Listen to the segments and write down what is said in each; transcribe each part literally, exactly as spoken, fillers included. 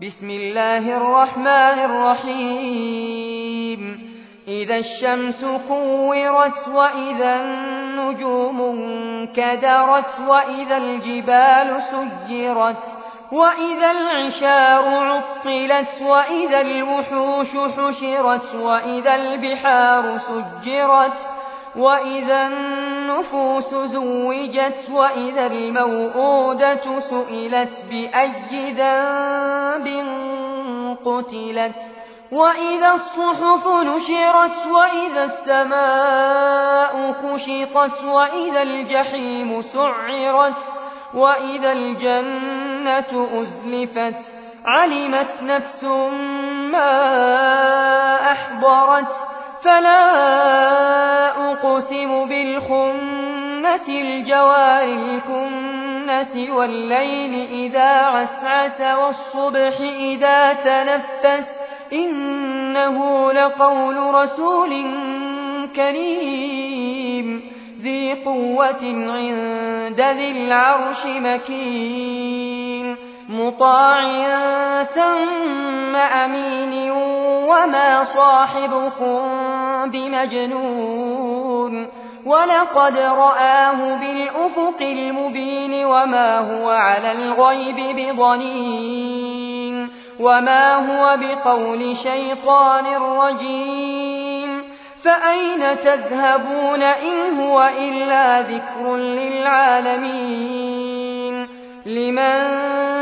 بسم الله الرحمن الرحيم إذا الشمس كورت وإذا النجوم انكدرت وإذا الجبال سيرت وإذا العشار عطلت وإذا الوحوش حشرت وإذا البحار سجرت وإذا النفوس زوجت وإذا الموءودة سئلت بأي ذنب قتلت وإذا الصحف نشرت وإذا السماء كشطت وإذا الجحيم سعرت وإذا الجنة أزلفت علمت نفس ما أحضرت فلا أقسم بالخنس الجوار الكنس والليل إذا عسعس والصبح إذا تنفس إنه لقول رسول كريم ذي قوة عند ذي العرش مكين مطاع ثم أمين وما صاحبكم بمجنون ولقد رآه بالأفق المبين وما هو على الغيب بضنين وما هو بقول شيطان رجيم فأين تذهبون إن هو إلا ذكر للعالمين لمن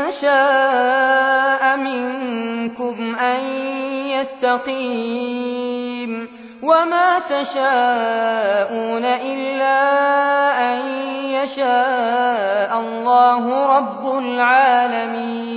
شاء منكم أن يستقيم وما تشاءون إلا أن يشاء الله رب العالمين.